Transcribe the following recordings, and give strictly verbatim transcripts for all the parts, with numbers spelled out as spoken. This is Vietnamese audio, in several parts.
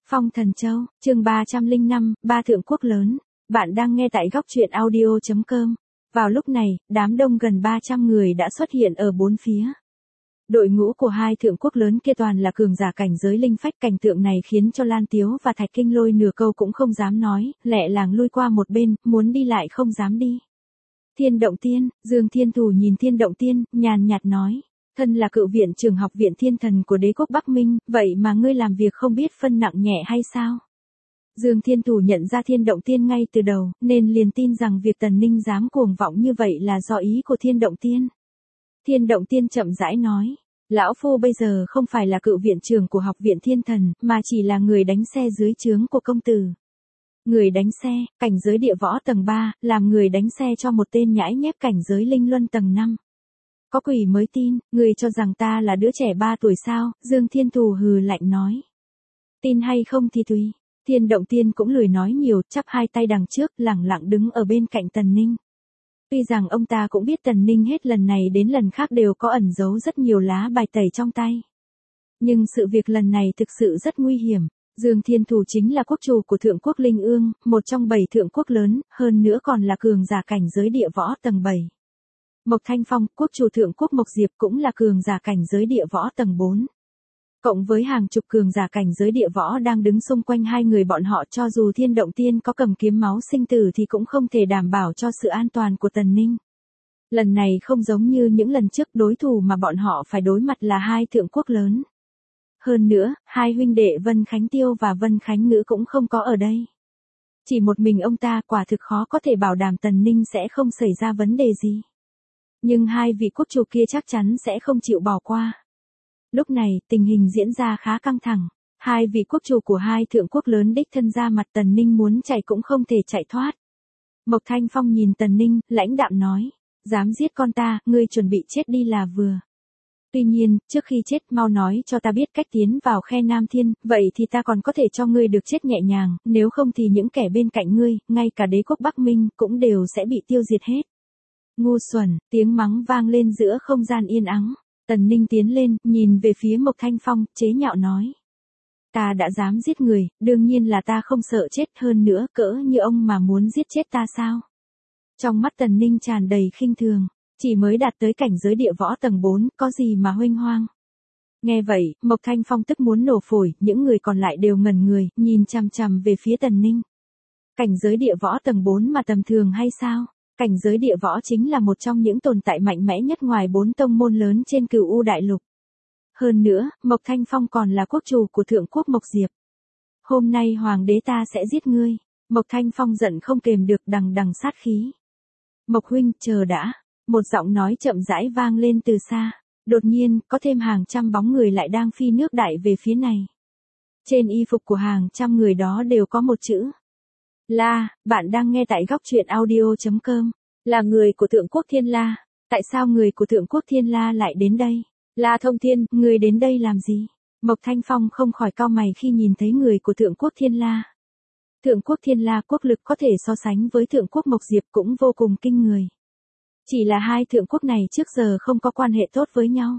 Phong Thần Châu, chương ba trăm lẻ năm, ba thượng quốc lớn. Bạn đang nghe tại góc truyện audio chấm com. Vào lúc này, đám đông gần ba trăm người đã xuất hiện ở bốn phía. Đội ngũ của hai thượng quốc lớn kia toàn là cường giả cảnh giới linh phách, cảnh tượng này khiến cho Lan Tiếu và Thạch Kinh Lôi nửa câu cũng không dám nói, lẹ làng lui qua một bên, muốn đi lại không dám đi. Thiên Động Tiên, Dương Thiên Thù nhìn Thiên Động Tiên, nhàn nhạt nói. Thân là cựu viện trưởng học viện thiên thần của đế quốc Bắc Minh, vậy mà ngươi làm việc không biết phân nặng nhẹ hay sao? Dương Thiên Thù nhận ra Thiên Động Tiên ngay từ đầu, nên liền tin rằng việc Tần Ninh dám cuồng vọng như vậy là do ý của Thiên Động Tiên. Thiên Động Tiên chậm rãi nói, lão phu bây giờ không phải là cựu viện trưởng của học viện thiên thần, mà chỉ là người đánh xe dưới trướng của công tử. Người đánh xe, cảnh giới địa võ tầng ba, làm người đánh xe cho một tên nhãi nhép cảnh giới linh luân tầng năm. Có quỷ mới tin, người cho rằng ta là đứa trẻ ba tuổi sao? Dương Thiên Thù hừ lạnh nói. Tin hay không thì tùy. Thiên Động Tiên cũng lười nói nhiều, chắp hai tay đằng trước, lẳng lặng đứng ở bên cạnh Tần Ninh. Tuy rằng ông ta cũng biết Tần Ninh hết lần này đến lần khác đều có ẩn giấu rất nhiều lá bài tẩy trong tay. Nhưng sự việc lần này thực sự rất nguy hiểm. Dương Thiên Thù chính là quốc chủ của Thượng Quốc Linh Ương, một trong bảy thượng quốc lớn, hơn nữa còn là cường giả cảnh giới địa võ tầng bảy. Mộc Thanh Phong, quốc chủ Thượng Quốc Mộc Diệp cũng là cường giả cảnh giới địa võ tầng bốn. Cộng với hàng chục cường giả cảnh giới địa võ đang đứng xung quanh hai người bọn họ, cho dù Thiên Động Tiên có cầm kiếm máu sinh tử thì cũng không thể đảm bảo cho sự an toàn của Tần Ninh. Lần này không giống như những lần trước, đối thủ mà bọn họ phải đối mặt là hai thượng quốc lớn. Hơn nữa, hai huynh đệ Vân Khánh Tiêu và Vân Khánh Ngữ cũng không có ở đây. Chỉ một mình ông ta quả thực khó có thể bảo đảm Tần Ninh sẽ không xảy ra vấn đề gì. Nhưng hai vị quốc chủ kia chắc chắn sẽ không chịu bỏ qua. Lúc này, tình hình diễn ra khá căng thẳng. Hai vị quốc chủ của hai thượng quốc lớn đích thân ra mặt, Tần Ninh muốn chạy cũng không thể chạy thoát. Mộc Thanh Phong nhìn Tần Ninh, lãnh đạm nói. Dám giết con ta, ngươi chuẩn bị chết đi là vừa. Tuy nhiên, trước khi chết mau nói cho ta biết cách tiến vào khe Nam Thiên, vậy thì ta còn có thể cho ngươi được chết nhẹ nhàng, nếu không thì những kẻ bên cạnh ngươi, ngay cả đế quốc Bắc Minh, cũng đều sẽ bị tiêu diệt hết. Ngu xuẩn, tiếng mắng vang lên giữa không gian yên ắng. Tần Ninh tiến lên, nhìn về phía Mộc Thanh Phong, chế nhạo nói. Ta đã dám giết người, đương nhiên là ta không sợ chết, hơn nữa cỡ như ông mà muốn giết chết ta sao? Trong mắt Tần Ninh tràn đầy khinh thường, chỉ mới đạt tới cảnh giới địa võ tầng bốn, có gì mà huênh hoang. Nghe vậy, Mộc Thanh Phong tức muốn nổ phổi, những người còn lại đều ngẩn người, nhìn chằm chằm về phía Tần Ninh. Cảnh giới địa võ tầng bốn mà tầm thường hay sao? Cảnh giới địa võ chính là một trong những tồn tại mạnh mẽ nhất ngoài bốn tông môn lớn trên Cửu U Đại Lục. Hơn nữa, Mộc Thanh Phong còn là quốc chủ của Thượng Quốc Mộc Diệp. Hôm nay hoàng đế ta sẽ giết ngươi. Mộc Thanh Phong giận không kềm được, đằng đằng sát khí. Mộc huynh, chờ đã. Một giọng nói chậm rãi vang lên từ xa. Đột nhiên, có thêm hàng trăm bóng người lại đang phi nước đại về phía này. Trên y phục của hàng trăm người đó đều có một chữ. La, bạn đang nghe tại góc truyện audio chấm com. Là người của Thượng Quốc Thiên La. Tại sao người của Thượng Quốc Thiên La lại đến đây? La Thông Thiên, người đến đây làm gì? Mộc Thanh Phong không khỏi cau mày khi nhìn thấy người của Thượng Quốc Thiên La. Thượng Quốc Thiên La quốc lực có thể so sánh với Thượng Quốc Mộc Diệp cũng vô cùng kinh người. Chỉ là hai thượng quốc này trước giờ không có quan hệ tốt với nhau.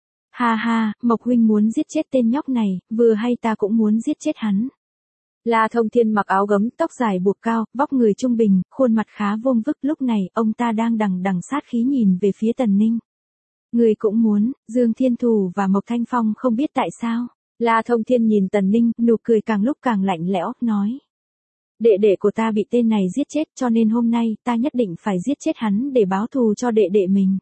Ha ha, Mộc huynh muốn giết chết tên nhóc này, vừa hay ta cũng muốn giết chết hắn. La Thông Thiên mặc áo gấm, tóc dài buộc cao, vóc người trung bình, khuôn mặt khá vuông vức, lúc này, ông ta đang đằng đằng sát khí nhìn về phía Tần Ninh. Người cũng muốn, Dương Thiên Thù và Mộc Thanh Phong không biết tại sao. La Thông Thiên nhìn Tần Ninh, nụ cười càng lúc càng lạnh lẽo, nói. Đệ đệ của ta bị tên này giết chết, cho nên hôm nay, ta nhất định phải giết chết hắn để báo thù cho đệ đệ mình.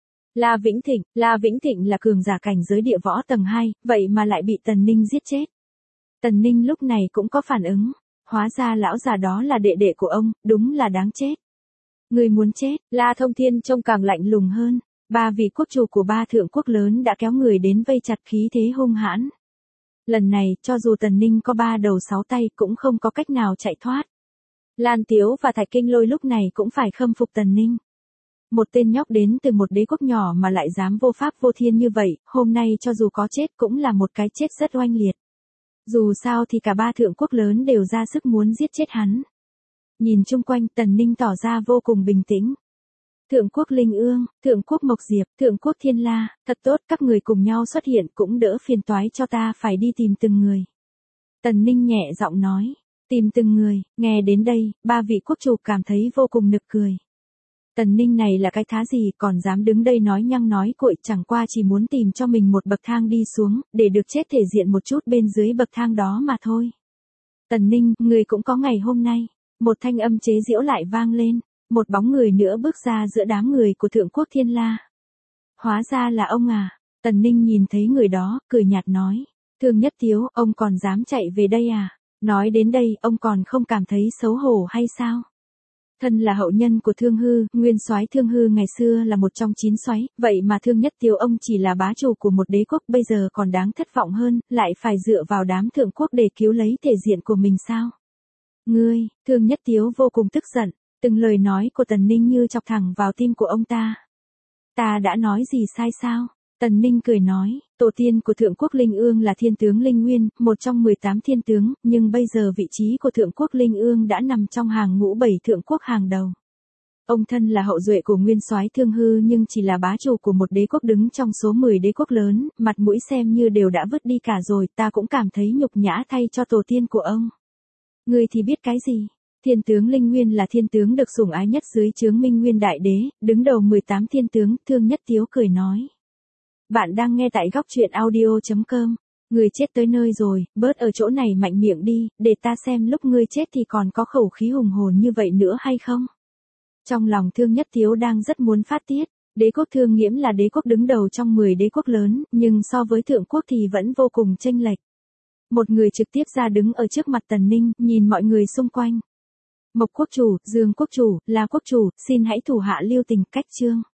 La Vĩnh Thịnh, La Vĩnh Thịnh là cường giả cảnh giới địa võ tầng hai, vậy mà lại bị Tần Ninh giết chết. Tần Ninh lúc này cũng có phản ứng, hóa ra lão già đó là đệ đệ của ông, đúng là đáng chết. Người muốn chết, La Thông Thiên trông càng lạnh lùng hơn, ba vị quốc chủ của ba thượng quốc lớn đã kéo người đến vây chặt, khí thế hung hãn. Lần này, cho dù Tần Ninh có ba đầu sáu tay cũng không có cách nào chạy thoát. Lan Tiếu và Thạch Kinh Lôi lúc này cũng phải khâm phục Tần Ninh. Một tên nhóc đến từ một đế quốc nhỏ mà lại dám vô pháp vô thiên như vậy, hôm nay cho dù có chết cũng là một cái chết rất oanh liệt. Dù sao thì cả ba thượng quốc lớn đều ra sức muốn giết chết hắn. Nhìn chung quanh, Tần Ninh tỏ ra vô cùng bình tĩnh. Thượng Quốc Linh Ương, Thượng Quốc Mộc Diệp, Thượng Quốc Thiên La, thật tốt, các người cùng nhau xuất hiện cũng đỡ phiền toái cho ta phải đi tìm từng người. Tần Ninh nhẹ giọng nói. Tìm từng người, nghe đến đây, ba vị quốc chủ cảm thấy vô cùng nực cười. Tần Ninh này là cái thá gì còn dám đứng đây nói nhăng nói cuội, chẳng qua chỉ muốn tìm cho mình một bậc thang đi xuống, để được chết thể diện một chút bên dưới bậc thang đó mà thôi. Tần Ninh, người cũng có ngày hôm nay. Một thanh âm chế giễu lại vang lên, một bóng người nữa bước ra giữa đám người của Thượng Quốc Thiên La. Hóa ra là ông à. Tần Ninh nhìn thấy người đó, cười nhạt nói. Thương Nhất Tiếu, ông còn dám chạy về đây à? Nói đến đây, ông còn không cảm thấy xấu hổ hay sao? Thân là hậu nhân của Thương Hư, nguyên soái Thương Hư ngày xưa là một trong chín soái, vậy mà Thương Nhất Tiếu ông chỉ là bá chủ của một đế quốc, bây giờ còn đáng thất vọng hơn, lại phải dựa vào đám thượng quốc để cứu lấy thể diện của mình sao? Ngươi, Thương Nhất Tiếu vô cùng tức giận, từng lời nói của Tần Ninh như chọc thẳng vào tim của ông ta. Ta đã nói gì sai sao? Tần Ninh cười nói, tổ tiên của Thượng Quốc Linh Ương là Thiên tướng Linh Nguyên, một trong mười tám thiên tướng, nhưng bây giờ vị trí của Thượng Quốc Linh Ương đã nằm trong hàng ngũ bảy thượng quốc hàng đầu. Ông thân là hậu duệ của nguyên soái Thương Hư nhưng chỉ là bá chủ của một đế quốc đứng trong số mười đế quốc lớn, mặt mũi xem như đều đã vứt đi cả rồi, ta cũng cảm thấy nhục nhã thay cho tổ tiên của ông. Ngươi thì biết cái gì? Thiên tướng Linh Nguyên là thiên tướng được sủng ái nhất dưới trướng Minh Nguyên Đại Đế, đứng đầu mười tám thiên tướng, Thương Nhất Tiếu cười nói. Bạn đang nghe tại góc truyện audio chấm com. Người chết tới nơi rồi, bớt ở chỗ này mạnh miệng đi, để ta xem lúc ngươi chết thì còn có khẩu khí hùng hồn như vậy nữa hay không? Trong lòng Thương Nhất Tiếu đang rất muốn phát tiết. Đế quốc Thương Nghiễm là đế quốc đứng đầu trong mười đế quốc lớn, nhưng so với thượng quốc thì vẫn vô cùng chênh lệch. Một người trực tiếp ra đứng ở trước mặt Tần Ninh, nhìn mọi người xung quanh. Mộc quốc chủ, Dương quốc chủ, La quốc chủ, xin hãy thủ hạ lưu tình, cách chương.